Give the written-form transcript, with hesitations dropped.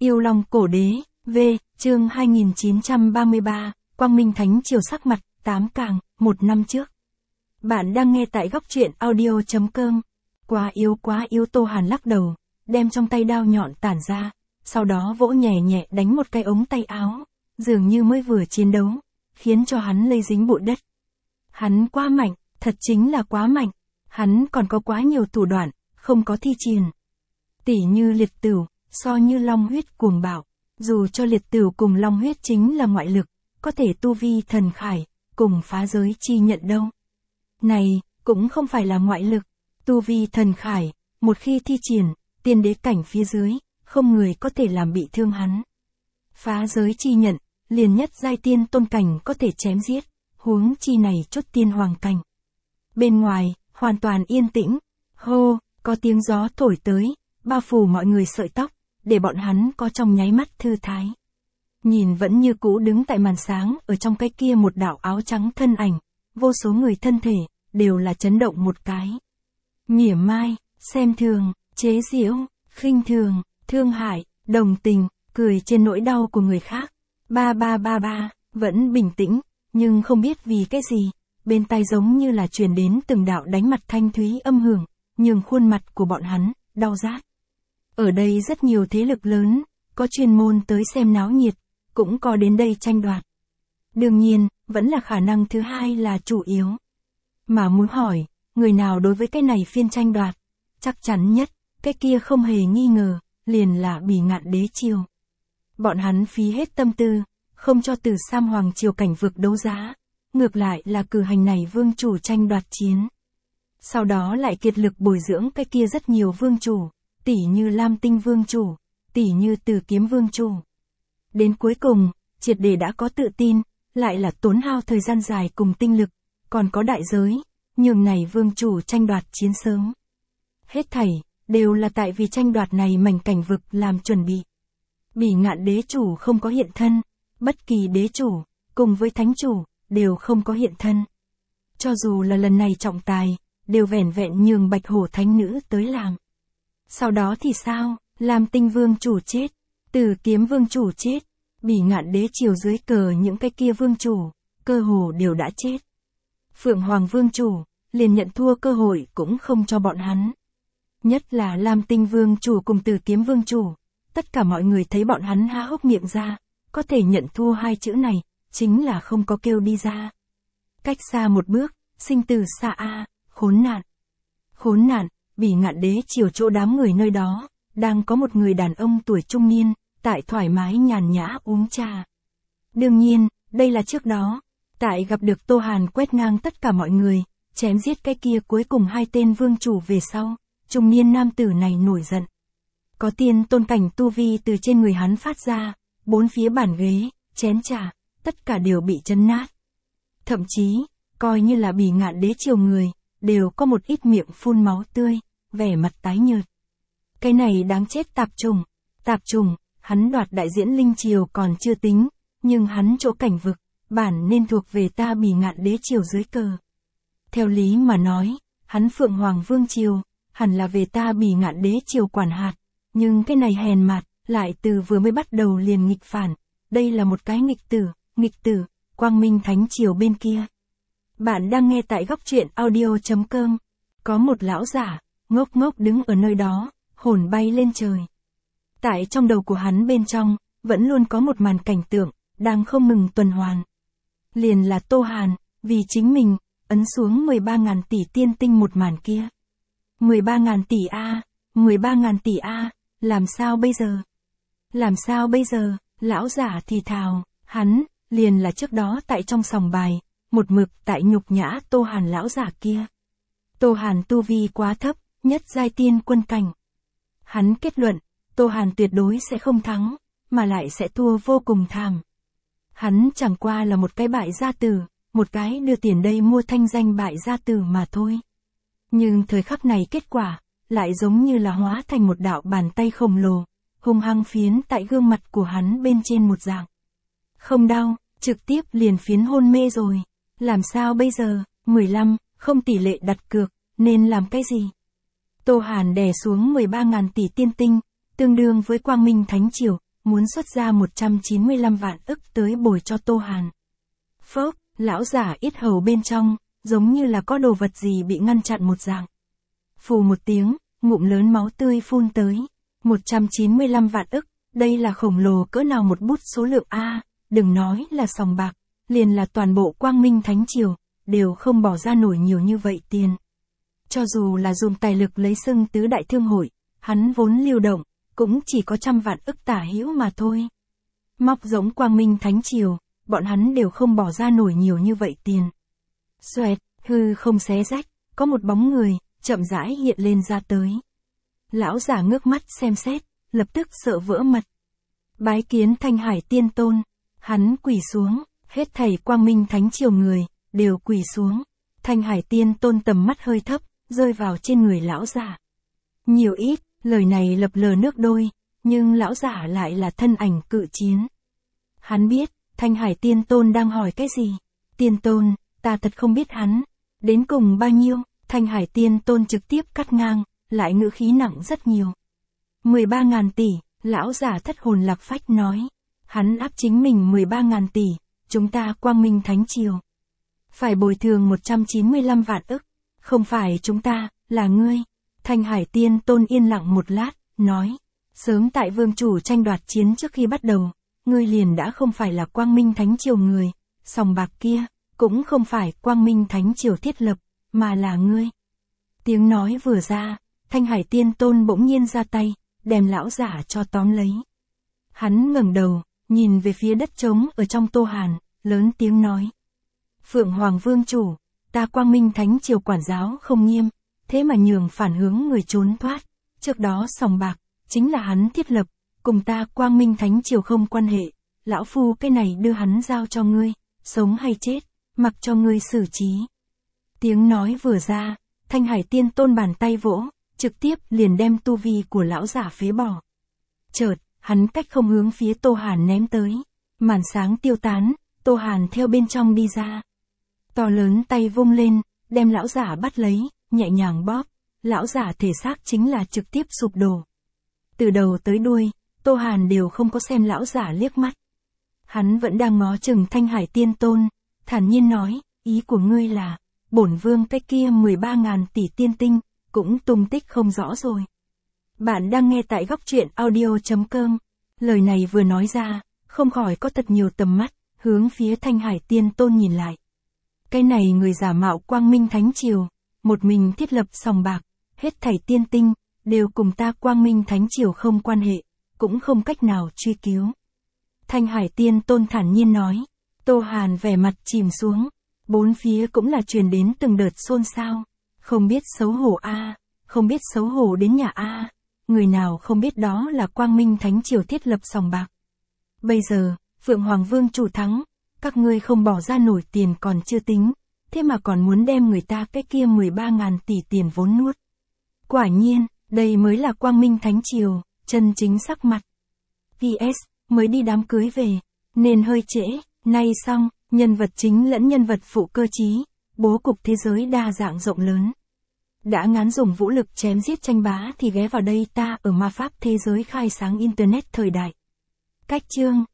Yêu Long Cổ Đế, V, chương 2933, Quang Minh Thánh Triều sắc mặt, 8 càng, 1 năm trước. Bạn đang nghe tại góc truyện audio.com. Quá yếu Tô Hàn lắc đầu, đem trong tay đao nhọn tản ra, sau đó vỗ nhẹ nhẹ đánh một cái ống tay áo, dường như mới vừa chiến đấu, khiến cho hắn lây dính bụi đất. Hắn quá mạnh, thật chính là quá mạnh, hắn còn có quá nhiều thủ đoạn, không có thi triển. Tỉ như liệt tửu, so như long huyết cuồng bạo, dù cho liệt tửu cùng long huyết chính là ngoại lực, có thể tu vi thần khải, cùng phá giới chi nhận đâu. Này, cũng không phải là ngoại lực, tu vi thần khải, một khi thi triển, tiên đế cảnh phía dưới, không người có thể làm bị thương hắn. Phá giới chi nhận, liền nhất giai tiên tôn cảnh có thể chém giết, huống chi này chốt tiên hoàng cảnh. Bên ngoài, hoàn toàn yên tĩnh, hô, có tiếng gió thổi tới, bao phủ mọi người sợi tóc, để bọn hắn có trong nháy mắt thư thái. Nhìn vẫn như cũ đứng tại màn sáng ở trong cái kia một đạo áo trắng thân ảnh, vô số người thân thể, đều là chấn động một cái. Mỉa mai, xem thường, chế giễu, khinh thường, thương hại, đồng tình, cười trên nỗi đau của người khác. Ba, vẫn bình tĩnh, nhưng không biết vì cái gì, bên tai giống như là truyền đến từng đạo đánh mặt thanh thúy âm hưởng, nhường khuôn mặt của bọn hắn, đau rát. Ở đây rất nhiều thế lực lớn, có chuyên môn tới xem náo nhiệt, cũng có đến đây tranh đoạt. Đương nhiên, vẫn là khả năng thứ hai là chủ yếu. Mà muốn hỏi, người nào đối với cái này phiên tranh đoạt, chắc chắn nhất, cái kia không hề nghi ngờ, liền là Bỉ Ngạn Đế Triều. Bọn hắn phí hết tâm tư, không cho Từ Sam Hoàng Triều cảnh vực đấu giá, ngược lại là cử hành này vương chủ tranh đoạt chiến. Sau đó lại kiệt lực bồi dưỡng cái kia rất nhiều vương chủ, tỉ như Lam Tinh vương chủ, tỉ như Từ Kiếm vương chủ. Đến cuối cùng, triệt để đã có tự tin, lại là tốn hao thời gian dài cùng tinh lực, còn có đại giới, nhường này vương chủ tranh đoạt chiến sớm. Hết thảy, đều là tại vì tranh đoạt này mảnh cảnh vực làm chuẩn bị. Bỉ Ngạn Đế chủ không có hiện thân, bất kỳ đế chủ, cùng với thánh chủ, đều không có hiện thân. Cho dù là lần này trọng tài, đều vẻn vẹn nhường Bạch Hổ thánh nữ tới làm. Sau đó thì sao, Lam Tinh vương chủ chết, Từ Kiếm vương chủ chết, Bỉ Ngạn Đế triều dưới cờ những cái kia vương chủ, cơ hồ đều đã chết. Phượng Hoàng vương chủ, liền nhận thua cơ hội cũng không cho bọn hắn. Nhất là Lam Tinh vương chủ cùng Từ Kiếm vương chủ, tất cả mọi người thấy bọn hắn há hốc miệng ra, có thể nhận thua hai chữ này, chính là không có kêu đi ra. Cách xa một bước, sinh tử xa a, khốn nạn. Khốn nạn, Bỉ Ngạn Đế triều chỗ đám người nơi đó, đang có một người đàn ông tuổi trung niên, tại thoải mái nhàn nhã uống trà. Đương nhiên, đây là trước đó, tại gặp được Tô Hàn quét ngang tất cả mọi người, chém giết cái kia cuối cùng hai tên vương chủ về sau, trung niên nam tử này nổi giận. Có tiên tôn cảnh tu vi từ trên người hắn phát ra, bốn phía bàn ghế, chén trà, tất cả đều bị chấn nát. Thậm chí, coi như là Bỉ Ngạn Đế triều người, đều có một ít miệng phun máu tươi, vẻ mặt tái nhợt. Cái này đáng chết tạp trùng, hắn đoạt đại diễn linh triều còn chưa tính, nhưng hắn chỗ cảnh vực, bản nên thuộc về ta Bỉ Ngạn Đế triều dưới cờ. Theo lý mà nói, hắn Phượng Hoàng vương triều, hẳn là về ta Bỉ Ngạn Đế triều quản hạt, nhưng cái này hèn mạt, lại từ vừa mới bắt đầu liền nghịch phản, đây là một cái nghịch tử, Quang Minh Thánh Triều bên kia. Bạn đang nghe tại góc truyện audio.com, có một lão giả, ngốc đứng ở nơi đó, hồn bay lên trời. Tại trong đầu của hắn bên trong, vẫn luôn có một màn cảnh tượng, đang không ngừng tuần hoàn. Liền là Tô Hàn, vì chính mình, ấn xuống 13.000 tỷ tiên tinh một màn kia. 13.000 tỷ A, 13.000 tỷ A, làm sao bây giờ, lão giả thì thào, hắn, liền là trước đó tại trong sòng bài, một mực tại nhục nhã Tô Hàn lão giả kia. Tô Hàn tu vi quá thấp, nhất giai tiên quân cảnh. Hắn kết luận, Tô Hàn tuyệt đối sẽ không thắng, mà lại sẽ thua vô cùng thảm. Hắn chẳng qua là một cái bại gia tử, một cái đưa tiền đây mua thanh danh bại gia tử mà thôi. Nhưng thời khắc này kết quả, lại giống như là hóa thành một đạo bàn tay khổng lồ, hung hăng phiến tại gương mặt của hắn bên trên một dạng. Không đau, trực tiếp liền phiến hôn mê rồi. Làm sao bây giờ, 15, không tỷ lệ đặt cược, nên làm cái gì? Tô Hàn đè xuống 13.000 tỷ tiên tinh, tương đương với Quang Minh Thánh Triều, muốn xuất ra 195 vạn ức tới bồi cho Tô Hàn. Phốc, lão giả yết hầu bên trong, giống như là có đồ vật gì bị ngăn chặn một dạng. Phù một tiếng, ngụm lớn máu tươi phun tới. 195 vạn ức, đây là khổng lồ cỡ nào một bút số lượng A, đừng nói là sòng bạc, liền là toàn bộ Quang Minh Thánh Triều, đều không bỏ ra nổi nhiều như vậy tiền. Cho dù là dùng tài lực lấy xưng tứ đại thương hội, hắn vốn lưu động, cũng chỉ có 100 vạn ức tả hữu mà thôi. Móc giống Quang Minh Thánh Triều, bọn hắn đều không bỏ ra nổi nhiều như vậy tiền. Xoẹt, hư không xé rách, có một bóng người, chậm rãi hiện lên ra tới. Lão giả ngước mắt xem xét, lập tức sợ vỡ mật. Bái kiến Thanh Hải Tiên Tôn, hắn quỳ xuống, hết thảy Quang Minh Thánh Triều người, đều quỳ xuống. Thanh Hải Tiên Tôn tầm mắt hơi thấp, rơi vào trên người lão giả. Nhiều ít, lời này lập lờ nước đôi, nhưng lão giả lại là thân ảnh cự chiến. Hắn biết, Thanh Hải Tiên Tôn đang hỏi cái gì. Tiên Tôn, ta thật không biết hắn. Đến cùng bao nhiêu, Thanh Hải Tiên Tôn trực tiếp cắt ngang, lại ngữ khí nặng rất nhiều. 13.000 tỷ, lão giả thất hồn lạc phách nói. Hắn áp chính mình 13.000 tỷ, chúng ta Quang Minh Thánh Triều. Phải bồi thường 195 vạn ức, không phải chúng ta, là ngươi. Thanh Hải Tiên Tôn yên lặng một lát, nói. Sớm tại vương chủ tranh đoạt chiến trước khi bắt đầu, ngươi liền đã không phải là Quang Minh Thánh Triều người, sòng bạc kia, cũng không phải Quang Minh Thánh Triều thiết lập, mà là ngươi. Tiếng nói vừa ra, Thanh Hải Tiên Tôn bỗng nhiên ra tay, đem lão giả cho tóm lấy. Hắn ngẩng đầu, nhìn về phía đất trống ở trong Tô Hàn, lớn tiếng nói. Phượng Hoàng Vương Chủ, ta Quang Minh Thánh Triều quản giáo không nghiêm, thế mà nhường phản hướng người trốn thoát. Trước đó sòng bạc, chính là hắn thiết lập, cùng ta Quang Minh Thánh Triều không quan hệ. Lão Phu cái này đưa hắn giao cho ngươi, sống hay chết, mặc cho ngươi xử trí. Tiếng nói vừa ra, Thanh Hải Tiên Tôn bàn tay vỗ, trực tiếp liền đem tu vi của lão giả phế bỏ. Chợt, hắn cách không hướng phía Tô Hàn ném tới. Màn sáng tiêu tán, Tô Hàn theo bên trong đi ra. To lớn tay vung lên, đem lão giả bắt lấy, nhẹ nhàng bóp. Lão giả thể xác chính là trực tiếp sụp đổ. Từ đầu tới đuôi, Tô Hàn đều không có xem lão giả liếc mắt. Hắn vẫn đang ngó chừng Thanh Hải Tiên Tôn, thản nhiên nói, ý của ngươi là, bổn vương cái kia 13.000 tỷ tiên tinh, cũng tung tích không rõ rồi. Bạn đang nghe tại góc truyện audio.com. Lời này vừa nói ra, không khỏi có thật nhiều tầm mắt, hướng phía Thanh Hải Tiên Tôn nhìn lại. Cái này người giả mạo Quang Minh Thánh Triều, một mình thiết lập sòng bạc, hết thảy tiên tinh, đều cùng ta Quang Minh Thánh Triều không quan hệ, cũng không cách nào truy cứu. Thanh Hải Tiên Tôn thản nhiên nói. Tô Hàn vẻ mặt chìm xuống, bốn phía cũng là truyền đến từng đợt xôn xao. Không biết xấu hổ a, không biết xấu hổ đến nhà a, người nào không biết đó là Quang Minh Thánh Triều thiết lập sòng bạc. Bây giờ, Phượng Hoàng Vương Chủ thắng, các ngươi không bỏ ra nổi tiền còn chưa tính, thế mà còn muốn đem người ta cái kia 13.000 tỷ tiền vốn nuốt. Quả nhiên, đây mới là Quang Minh Thánh Triều, chân chính sắc mặt. PS, mới đi đám cưới về, nên hơi trễ, nay xong, nhân vật chính lẫn nhân vật phụ cơ trí, bố cục thế giới đa dạng rộng lớn. Đã ngán dùng vũ lực chém giết tranh bá thì ghé vào đây ta ở ma pháp thế giới khai sáng Internet thời đại. Cách chương